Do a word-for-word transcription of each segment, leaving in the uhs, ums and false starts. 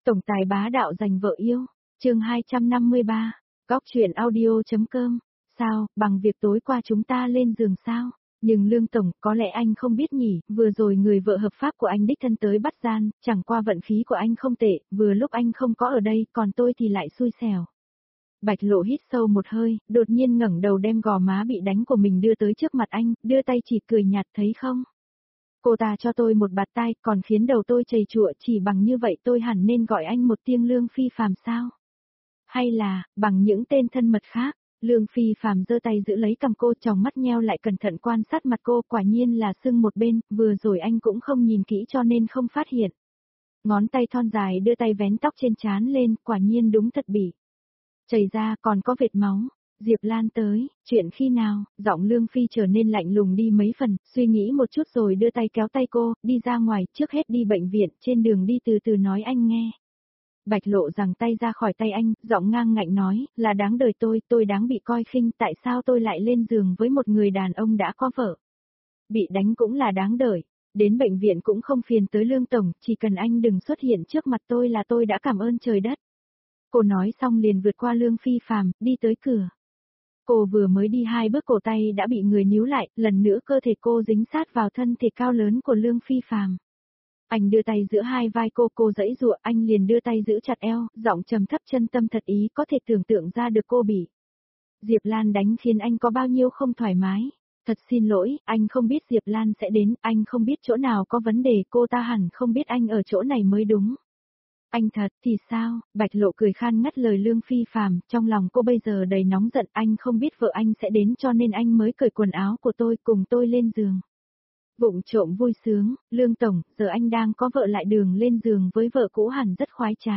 Tổng tài bá đạo giành vợ yêu, chương hai trăm năm mươi ba, góc chuyện audio.com, sao, bằng việc tối qua chúng ta lên giường sao? Nhưng Lương Tổng, có lẽ anh không biết nhỉ, vừa rồi người vợ hợp pháp của anh đích thân tới bắt gian, chẳng qua vận khí của anh không tệ, vừa lúc anh không có ở đây, còn tôi thì lại xui xẻo. Bạch Lộ hít sâu một hơi, đột nhiên ngẩng đầu đem gò má bị đánh của mình đưa tới trước mặt anh, đưa tay chỉ cười nhạt thấy không? Cô ta cho tôi một bạt tai, còn khiến đầu tôi chầy chụa, chỉ bằng như vậy tôi hẳn nên gọi anh một tiếng Lương Phi Phàm sao? Hay là, bằng những tên thân mật khác? Lương Phi Phàm giơ tay giữ lấy cằm cô, tròng mắt nheo lại cẩn thận quan sát mặt cô, quả nhiên là sưng một bên, vừa rồi anh cũng không nhìn kỹ cho nên không phát hiện. Ngón tay thon dài đưa tay vén tóc trên trán lên, quả nhiên đúng thật bị chảy ra, còn có vệt máu. Diệp Lan tới, chuyện khi nào? Giọng Lương Phi trở nên lạnh lùng đi mấy phần, suy nghĩ một chút rồi đưa tay kéo tay cô, đi ra ngoài, trước hết đi bệnh viện, trên đường đi từ từ nói anh nghe. Bạch Lộ giằng tay ra khỏi tay anh, giọng ngang ngạnh nói, là đáng đời tôi, tôi đáng bị coi khinh, tại sao tôi lại lên giường với một người đàn ông đã có vợ? Bị đánh cũng là đáng đời, đến bệnh viện cũng không phiền tới Lương Tổng, chỉ cần anh đừng xuất hiện trước mặt tôi là tôi đã cảm ơn trời đất. Cô nói xong liền vượt qua Lương Phi Phàm, đi tới cửa. Cô vừa mới đi hai bước cổ tay đã bị người níu lại, lần nữa cơ thể cô dính sát vào thân thể cao lớn của Lương Phi Phàm. Anh đưa tay giữa hai vai cô, cô giãy giụa, anh liền đưa tay giữ chặt eo, giọng trầm thấp chân tâm thật ý, có thể tưởng tượng ra được cô bị Diệp Lan đánh khiến anh có bao nhiêu không thoải mái. Thật xin lỗi, anh không biết Diệp Lan sẽ đến, anh không biết chỗ nào có vấn đề, cô ta hẳn không biết anh ở chỗ này mới đúng. Anh thật thì sao? Bạch Lộ cười khan ngắt lời Lương Phi Phàm, trong lòng cô bây giờ đầy nóng giận, anh không biết vợ anh sẽ đến cho nên anh mới cởi quần áo của tôi cùng tôi lên giường. Vụng trộm vui sướng, Lương Tổng, giờ anh đang có vợ lại đường lên giường với vợ cũ hẳn rất khoái trá.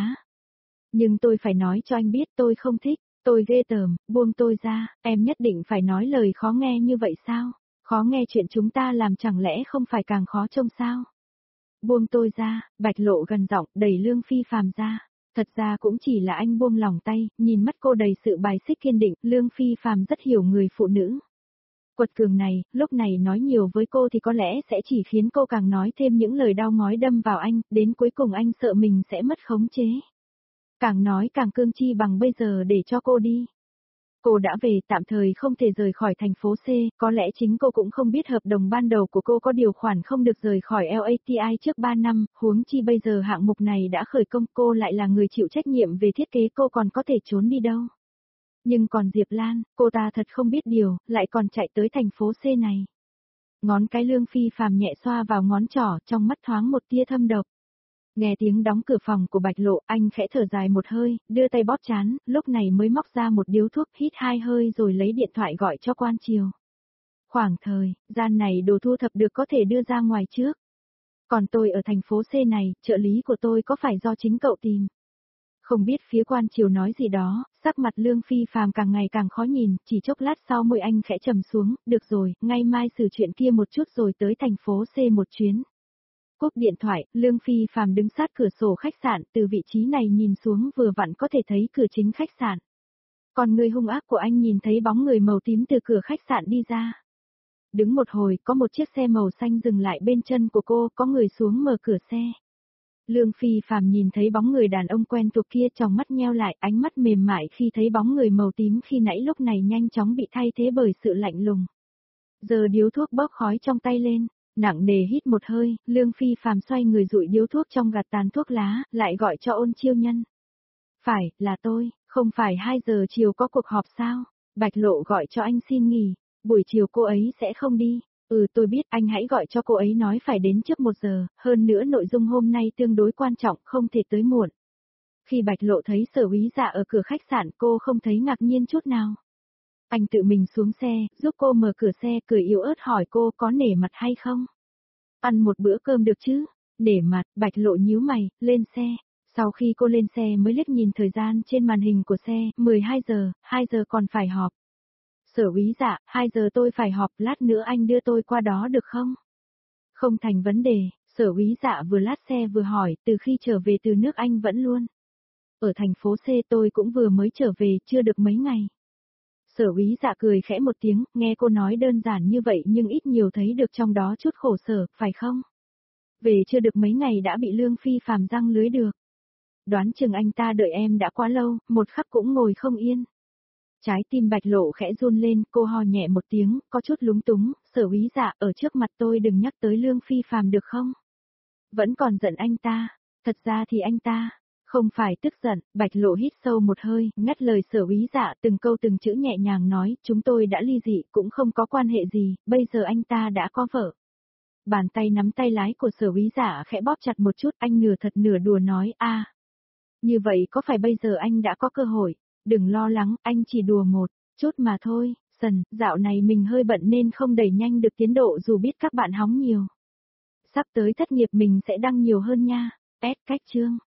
Nhưng tôi phải nói cho anh biết tôi không thích, tôi ghê tởm, buông tôi ra, em nhất định phải nói lời khó nghe như vậy sao? Khó nghe chuyện chúng ta làm chẳng lẽ không phải càng khó trông sao? Buông tôi ra, Bạch Lộ gần giọng, đẩy Lương Phi Phàm ra. Thật ra cũng chỉ là anh buông lòng tay, nhìn mắt cô đầy sự bài xích kiên định, Lương Phi Phàm rất hiểu người phụ nữ. Quật cường này, lúc này nói nhiều với cô thì có lẽ sẽ chỉ khiến cô càng nói thêm những lời đau ngói đâm vào anh, đến cuối cùng anh sợ mình sẽ mất khống chế. Càng nói càng cương chi bằng bây giờ để cho cô đi. Cô đã về, tạm thời không thể rời khỏi thành phố C, có lẽ chính cô cũng không biết hợp đồng ban đầu của cô có điều khoản không được rời khỏi lờ a tê i trước ba năm, huống chi bây giờ hạng mục này đã khởi công, cô lại là người chịu trách nhiệm về thiết kế, cô còn có thể trốn đi đâu. Nhưng còn Diệp Lan, cô ta thật không biết điều, lại còn chạy tới thành phố C này. Ngón cái Lương Phi Phàm nhẹ xoa vào ngón trỏ, trong mắt thoáng một tia thâm độc. Nghe tiếng đóng cửa phòng của Bạch Lộ, anh khẽ thở dài một hơi, đưa tay bóp trán, lúc này mới móc ra một điếu thuốc, hít hai hơi rồi lấy điện thoại gọi cho Quan Triều. Khoảng thời gian này đồ thu thập được có thể đưa ra ngoài trước. Còn tôi ở thành phố C này, trợ lý của tôi có phải do chính cậu tìm? Không biết phía Quan Triều nói gì đó, sắc mặt Lương Phi Phàm càng ngày càng khó nhìn, chỉ chốc lát sau môi anh khẽ trầm xuống, được rồi, ngay mai xử chuyện kia một chút rồi tới thành phố C một chuyến. Cúp điện thoại, Lương Phi Phàm đứng sát cửa sổ khách sạn, từ vị trí này nhìn xuống vừa vặn có thể thấy cửa chính khách sạn. Còn người hung ác của anh nhìn thấy bóng người màu tím từ cửa khách sạn đi ra. Đứng một hồi, có một chiếc xe màu xanh dừng lại bên chân của cô, có người xuống mở cửa xe. Lương Phi Phàm nhìn thấy bóng người đàn ông quen thuộc kia, tròng mắt nheo lại, ánh mắt mềm mại khi thấy bóng người màu tím khi nãy lúc này nhanh chóng bị thay thế bởi sự lạnh lùng. Giờ điếu thuốc bốc khói trong tay lên. Nặng nề hít một hơi, Lương Phi Phàm xoay người dụi điếu thuốc trong gạt tàn thuốc lá, lại gọi cho Ôn Chiêu Nhân. Phải, là tôi, không phải hai giờ chiều có cuộc họp sao? Bạch Lộ gọi cho anh xin nghỉ, buổi chiều cô ấy sẽ không đi. Ừ tôi biết, anh hãy gọi cho cô ấy nói phải đến trước một giờ, hơn nữa nội dung hôm nay tương đối quan trọng, không thể tới muộn. Khi Bạch Lộ thấy Sở Úy Dạ ở cửa khách sạn, cô không thấy ngạc nhiên chút nào. Anh tự mình xuống xe, giúp cô mở cửa xe, cười yếu ớt hỏi cô có nể mặt hay không? Ăn một bữa cơm được chứ? Nể mặt, Bạch Lộ nhíu mày, lên xe. Sau khi cô lên xe mới liếc nhìn thời gian trên màn hình của xe, mười hai giờ, hai giờ còn phải họp. Sở Úy Dạ, hai giờ tôi phải họp, lát nữa anh đưa tôi qua đó được không? Không thành vấn đề, Sở Úy Dạ vừa lát xe vừa hỏi, từ khi trở về từ nước Anh vẫn luôn. Ở thành phố C tôi cũng vừa mới trở về, chưa được mấy ngày. Sở Úy Dạ cười khẽ một tiếng, nghe cô nói đơn giản như vậy nhưng ít nhiều thấy được trong đó chút khổ sở, phải không? Về chưa được mấy ngày đã bị Lương Phi Phàm răng lưới được. Đoán chừng anh ta đợi em đã quá lâu, một khắc cũng ngồi không yên. Trái tim Bạch Lộ khẽ run lên, cô ho nhẹ một tiếng, có chút lúng túng, Sở úy dạ, ở trước mặt tôi đừng nhắc tới Lương Phi Phàm được không? Vẫn còn giận anh ta, thật ra thì anh ta, không phải tức giận, Bạch Lộ hít sâu một hơi, ngắt lời Sở úy dạ từng câu từng chữ nhẹ nhàng nói, chúng tôi đã ly dị cũng không có quan hệ gì, bây giờ anh ta đã có vợ. Bàn tay nắm tay lái của Sở úy dạ khẽ bóp chặt một chút, anh nửa thật nửa đùa nói, a, như vậy có phải bây giờ anh đã có cơ hội? Đừng lo lắng, anh chỉ đùa một chút mà thôi, Sần, dạo này mình hơi bận nên không đẩy nhanh được tiến độ dù biết các bạn hóng nhiều. Sắp tới thất nghiệp mình sẽ đăng nhiều hơn nha. S cách chương.